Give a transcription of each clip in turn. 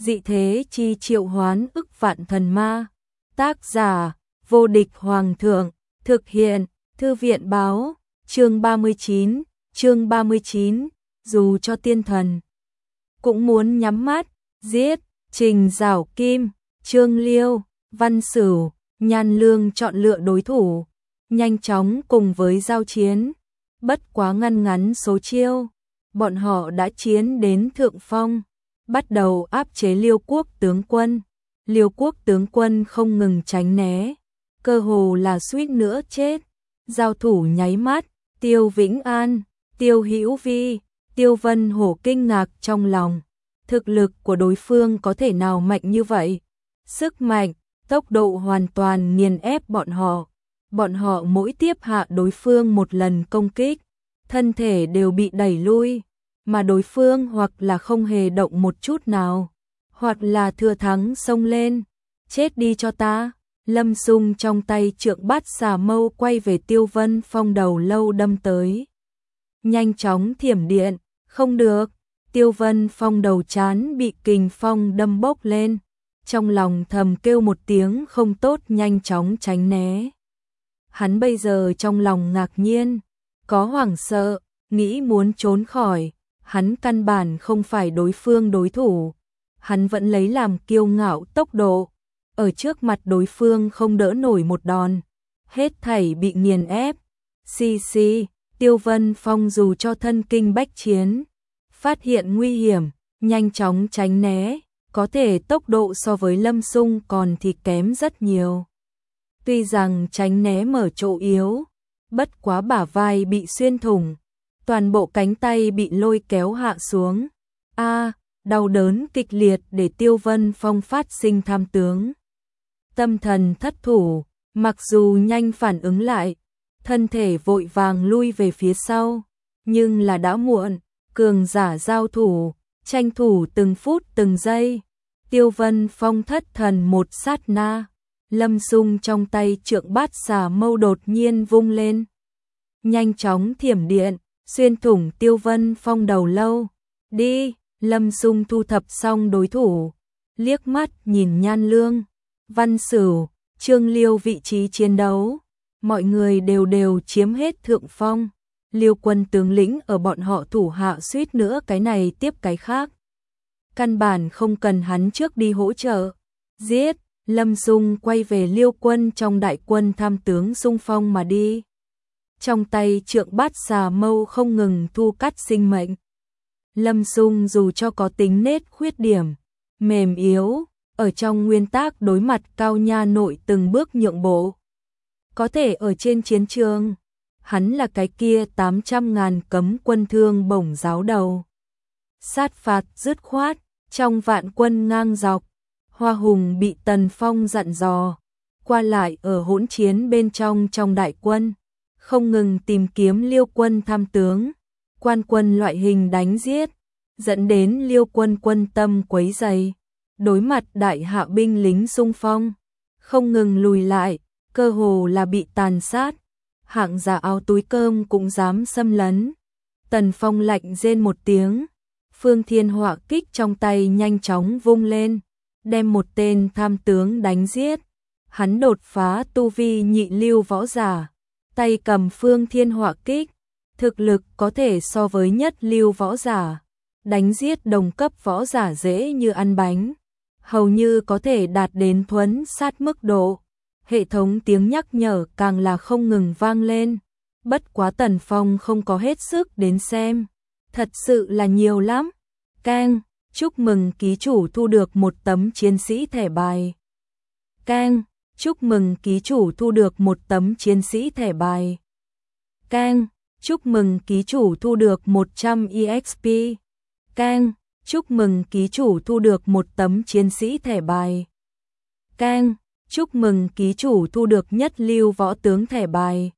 dị thế chi triệu hoán ức vạn thần ma. Tác giả, vô địch hoàng thượng, thực hiện, thư viện báo, chương 39, dù cho tiên thần cũng muốn nhắm mắt, giết. Trình Giảo Kim, Trương Liêu, Văn Sửu, Nhan Lương chọn lựa đối thủ, nhanh chóng cùng với giao chiến, bất quá ngăn số chiêu, bọn họ đã chiến đến thượng phong, bắt đầu áp chế Liêu quốc tướng quân. Liêu quốc tướng quân không ngừng tránh né, cơ hồ là suýt nữa chết. Giao thủ nháy mắt, Tiêu Vĩnh An, Tiêu Hữu Vi, Tiêu Vân Hổ kinh ngạc trong lòng. Thực lực của đối phương có thể nào mạnh như vậy? Sức mạnh, tốc độ hoàn toàn nghiền ép bọn họ. Bọn họ mỗi tiếp hạ đối phương một lần công kích, thân thể đều bị đẩy lui, mà đối phương hoặc là không hề động một chút nào, hoặc là thừa thắng xông lên. Chết đi cho ta! Lâm Xung trong tay trượng bát xà mâu quay về Tiêu Vân Phong đầu lâu đâm tới. Nhanh chóng thiểm điện, không được. Tiêu Vân Phong đầu chán bị kình phong đâm bốc lên, trong lòng thầm kêu một tiếng không tốt, nhanh chóng tránh né. Hắn bây giờ trong lòng ngạc nhiên, có hoảng sợ, nghĩ muốn trốn khỏi, hắn căn bản không phải đối phương đối thủ, hắn vẫn lấy làm kiêu ngạo tốc độ, ở trước mặt đối phương không đỡ nổi một đòn, hết thảy bị nghiền ép. Tiêu Vân Phong dù cho thân kinh bách chiến, phát hiện nguy hiểm, nhanh chóng tránh né, có thể tốc độ so với Lâm Xung còn thì kém rất nhiều. Tuy rằng tránh né mở chỗ yếu, bất quá bả vai bị xuyên thủng, toàn bộ cánh tay bị lôi kéo hạ xuống. Đau đớn kịch liệt để Tiêu Vân Phong phát sinh tham tướng. Tâm thần thất thủ, mặc dù nhanh phản ứng lại, thân thể vội vàng lui về phía sau, nhưng là đã muộn. Cường giả giao thủ, tranh thủ từng phút từng giây. Tiêu Vân Phong thất thần một sát na, Lâm Xung trong tay trượng bát xà mâu đột nhiên vung lên, nhanh chóng thiểm điện, xuyên thủng Tiêu Vân Phong đầu lâu. Đi! Lâm Xung thu thập xong đối thủ, liếc mắt nhìn Nhan Lương, Văn Sửu, Trương Liêu vị trí chiến đấu, mọi người đều chiếm hết thượng phong. Liêu quân tướng lĩnh ở bọn họ thủ hạ suýt nữa cái này tiếp cái khác, căn bản không cần hắn trước đi hỗ trợ. Giết! Lâm Xung quay về Liêu quân trong đại quân tham tướng xung phong mà đi, trong tay trượng bát xà mâu không ngừng thu cắt sinh mệnh. Lâm Xung dù cho có tính nết khuyết điểm, mềm yếu, ở trong nguyên tắc đối mặt Cao Nha Nội từng bước nhượng bộ, có thể ở trên chiến trường. Hắn là cái kia 800.000 cấm quân thương bổng giáo đầu. Sát phạt dứt khoát, trong vạn quân ngang dọc, Hoa Hùng bị Tần Phong dặn dò, qua lại ở hỗn chiến bên trong đại quân, không ngừng tìm kiếm Liêu quân tham tướng, quan quân loại hình đánh giết, dẫn đến Liêu quân quân tâm quấy dày, đối mặt đại hạ binh lính xung phong, không ngừng lùi lại, cơ hồ là bị tàn sát. Hạng giả áo túi cơm cũng dám xâm lấn. Tần Phong lạnh rên một tiếng, Phương Thiên Họa kích trong tay nhanh chóng vung lên, đem một tên tham tướng đánh giết. Hắn đột phá tu vi nhị lưu võ giả, tay cầm Phương Thiên Họa kích, thực lực có thể so với nhất lưu võ giả, đánh giết đồng cấp võ giả dễ như ăn bánh, hầu như có thể đạt đến thuấn sát mức độ. Hệ thống tiếng nhắc nhở càng là không ngừng vang lên, bất quá Tần Phong không có hết sức đến xem, thật sự là nhiều lắm. Keng, chúc mừng ký chủ thu được một tấm chiến sĩ thẻ bài. Keng, chúc mừng ký chủ thu được một tấm chiến sĩ thẻ bài. Keng, chúc mừng ký chủ thu được 100 EXP. Keng, chúc mừng ký chủ thu được một tấm chiến sĩ thẻ bài. Keng, chúc mừng ký chủ thu được nhất lưu võ tướng thẻ bài.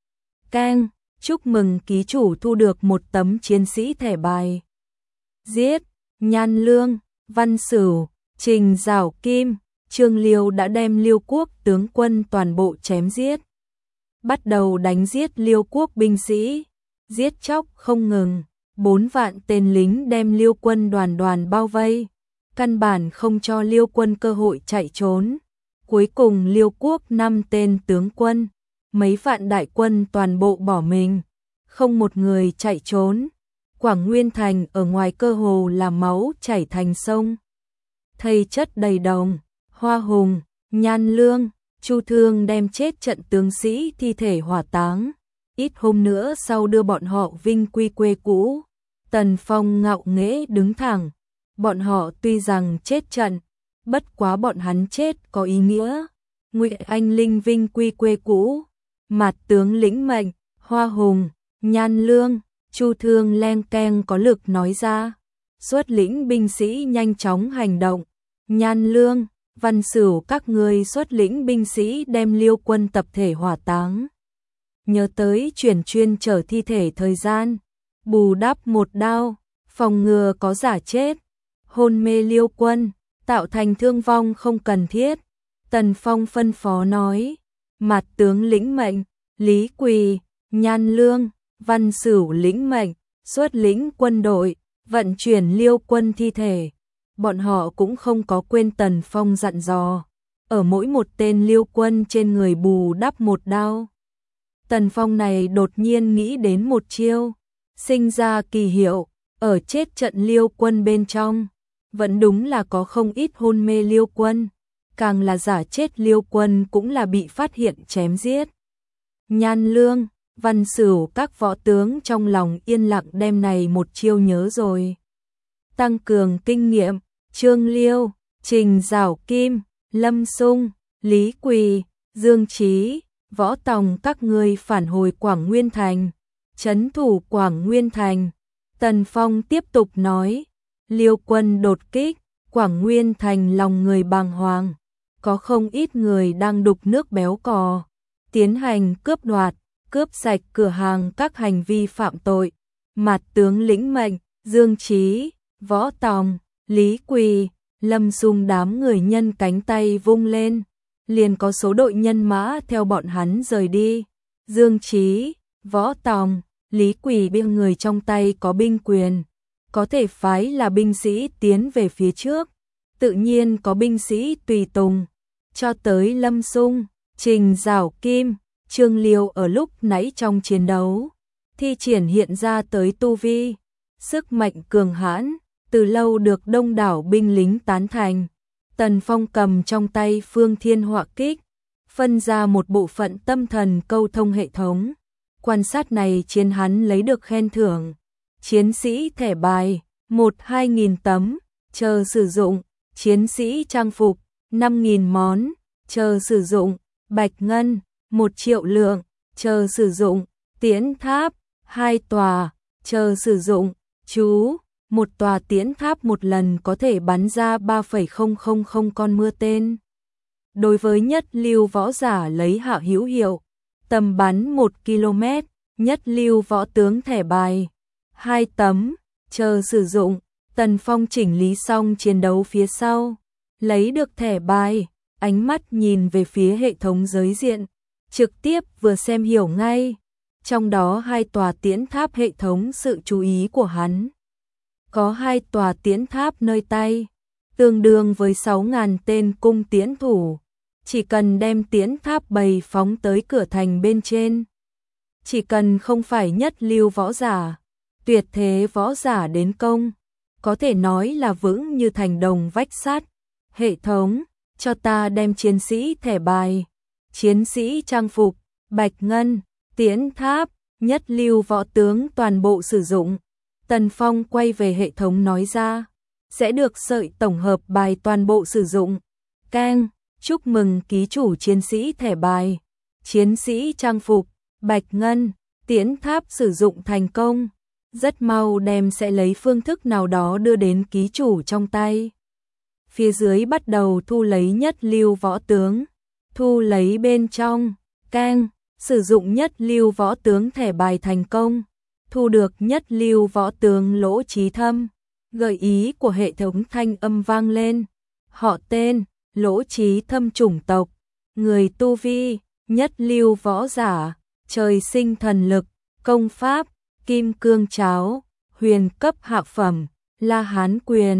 Keng, chúc mừng ký chủ thu được một tấm chiến sĩ thẻ bài. Giết! Nhan Lương, Văn Sửu, Trình Giảo Kim, Trương Liêu đã đem Liêu quốc tướng quân toàn bộ chém giết. Bắt đầu đánh giết Liêu quốc binh sĩ, giết chóc không ngừng, 4 vạn tên lính đem Liêu quân đoàn bao vây. căn bản không cho Liêu quân cơ hội chạy trốn. Cuối cùng Liêu quốc 5 tên tướng quân, mấy vạn đại quân toàn bộ bỏ mình, không một người chạy trốn. Quảng Nguyên Thành ở ngoài cơ hồ là máu chảy thành sông. Thây chất đầy đồng, Hoa Hùng, Nhan Lương, Chu Thương đem chết trận tướng sĩ thi thể hỏa táng. Ít hôm nữa sau đưa bọn họ vinh quy quê cũ. Tần Phong ngạo nghễ đứng thẳng. Bọn họ tuy rằng chết trận, bất quá bọn hắn chết có ý nghĩa. Ngụy Anh Linh vinh quy quê cũ. Mạt tướng lĩnh mệnh, Hoa Hùng, Nhan Lương, Chu Thương len keng có lực nói ra. Xuất lĩnh binh sĩ nhanh chóng hành động. Nhan Lương, Văn Sửu các người xuất lĩnh binh sĩ đem Liêu quân tập thể hỏa táng. Nhớ tới chuyển chuyên chở thi thể thời gian, bù đắp một đao, phòng ngừa có giả chết, hôn mê Liêu quân, tạo thành thương vong không cần thiết. Tần Phong phân phó nói, Mạt tướng lĩnh mệnh, Lý Quỳ, Nhan Lương, Văn Sửu lĩnh mệnh, xuất lĩnh quân đội, vận chuyển Liêu quân thi thể. Bọn họ cũng không có quên Tần Phong dặn dò, ở mỗi một tên Liêu quân trên người bù đắp một đao. Tần Phong này đột nhiên nghĩ đến một chiêu, sinh ra kỳ hiệu, ở chết trận Liêu quân bên trong, vẫn đúng là có không ít hôn mê Liêu quân, càng là giả chết Liêu quân cũng là bị phát hiện chém giết. Nhan Lương, Văn Sửu các võ tướng trong lòng yên lặng đem này một chiêu nhớ rồi. Tăng cường kinh nghiệm, Trương Liêu, Trình Giảo Kim, Lâm Sung, Lý Quỳ, Dương Chí, Võ Tòng các người phản hồi Quảng Nguyên Thành, trấn thủ Quảng Nguyên Thành. Tần Phong tiếp tục nói, Liêu quân đột kích, Quảng Nguyên Thành lòng người bàng hoàng, có không ít người đang đục nước béo cò, tiến hành cướp đoạt, cướp sạch cửa hàng các hành vi phạm tội. Mạt tướng lĩnh mệnh, Dương Chí, Võ Tòng, Lý Quỳ, Lâm Sung đám người nhân cánh tay vung lên, liền có số đội nhân mã theo bọn hắn rời đi. Dương Chí, Võ Tòng, Lý Quỳ bên người trong tay có binh quyền, có thể phái là binh sĩ tiến về phía trước, tự nhiên có binh sĩ tùy tùng, cho tới Lâm Sung, Trình Giảo Kim, Trương Liêu ở lúc nãy trong chiến đấu, thi triển hiện ra tới tu vi, sức mạnh cường hãn, từ lâu được đông đảo binh lính tán thành. Tần Phong cầm trong tay Phương Thiên Họa Kích, phân ra một bộ phận tâm thần câu thông hệ thống. Quan sát này chiến hắn lấy được khen thưởng. Chiến sĩ thẻ bài, 1-2.000 tấm, chờ sử dụng. Chiến sĩ trang phục, 5.000 món, chờ sử dụng. Bạch ngân, 1 triệu lượng, chờ sử dụng. Tiễn tháp, 2 tòa, chờ sử dụng. Chú, một tòa tiễn tháp một lần có thể bắn ra 3,000 con mưa tên. Đối với nhất lưu võ giả lấy hạ hữu hiệu, tầm bắn 1 km, nhất lưu võ tướng thẻ bài, 2 tấm, chờ sử dụng. Tần Phong chỉnh lý xong chiến đấu phía sau, lấy được thẻ bài, ánh mắt nhìn về phía hệ thống giới diện, trực tiếp vừa xem hiểu ngay. Trong đó 2 tòa tiễn tháp hệ thống sự chú ý của hắn. Có 2 tòa tiễn tháp nơi tay, tương đương với 6.000 tên cung tiễn thủ. Chỉ cần đem tiễn tháp bày phóng tới cửa thành bên trên, chỉ cần không phải nhất lưu võ giả, tuyệt thế võ giả đến công, có thể nói là vững như thành đồng vách sắt. Hệ thống, cho ta đem chiến sĩ thẻ bài, chiến sĩ trang phục, bạch ngân, tiễn tháp, nhất lưu võ tướng toàn bộ sử dụng. Tần Phong quay về hệ thống nói ra, sẽ được sợi tổng hợp bài toàn bộ sử dụng. Keng, chúc mừng ký chủ chiến sĩ thẻ bài, chiến sĩ trang phục, bạch ngân, tiễn tháp sử dụng thành công. Rất mau đem sẽ lấy phương thức nào đó đưa đến ký chủ trong tay. Phía dưới bắt đầu thu lấy nhất lưu võ tướng, thu lấy bên trong. Keng, sử dụng nhất lưu võ tướng thẻ bài thành công. Thu được nhất lưu võ tướng Lỗ Chí Thâm. Gợi ý của hệ thống thanh âm vang lên. Họ tên, Lỗ Chí Thâm, chủng tộc, người tu vi, nhất lưu võ giả, trời sinh thần lực, công pháp, kim cương cháo, huyền cấp hạ phẩm, La Hán quyền,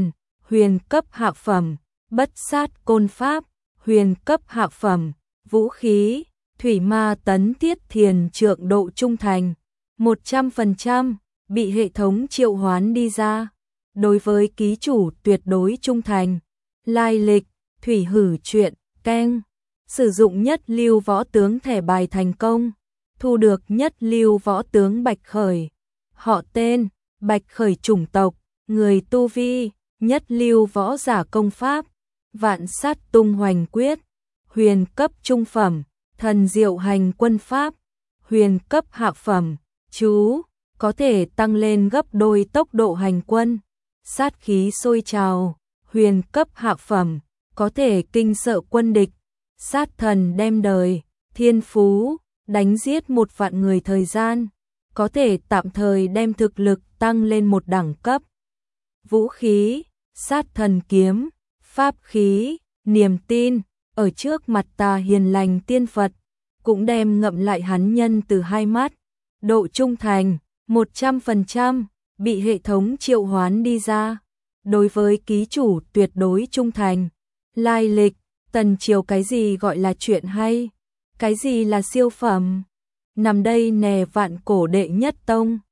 huyền cấp hạ phẩm, bất sát côn pháp, huyền cấp hạ phẩm, vũ khí, thủy ma tấn thiết thiền trượng độ trung thành, 100% bị hệ thống triệu hoán đi ra. Đối với ký chủ tuyệt đối trung thành, lai lịch, thủy hử truyện, keng, sử dụng nhất lưu võ tướng thẻ bài thành công, thu được nhất lưu võ tướng Bạch Khởi, họ tên, Bạch Khởi chủng tộc, người tu vi, nhất lưu võ giả công pháp, vạn sát tung hoành quyết, huyền cấp trung phẩm, thần diệu hành quân pháp, huyền cấp hạ phẩm, chú, có thể tăng lên gấp đôi tốc độ hành quân, sát khí sôi trào, huyền cấp hạ phẩm, có thể kinh sợ quân địch, sát thần đem đời, thiên phú, đánh giết 1.000.000 người thời gian, có thể tạm thời đem thực lực tăng lên một đẳng cấp. Vũ khí, sát thần kiếm, pháp khí, niềm tin, ở trước mặt Tà hiền lành tiên Phật, cũng đem ngậm lại hắn nhân từ hai mắt. Độ trung thành, 100%, bị hệ thống triệu hoán đi ra. Đối với ký chủ tuyệt đối trung thành, lai lịch, tần triều cái gì gọi là chuyện hay, cái gì là siêu phẩm. Nằm đây nè vạn cổ đệ nhất tông.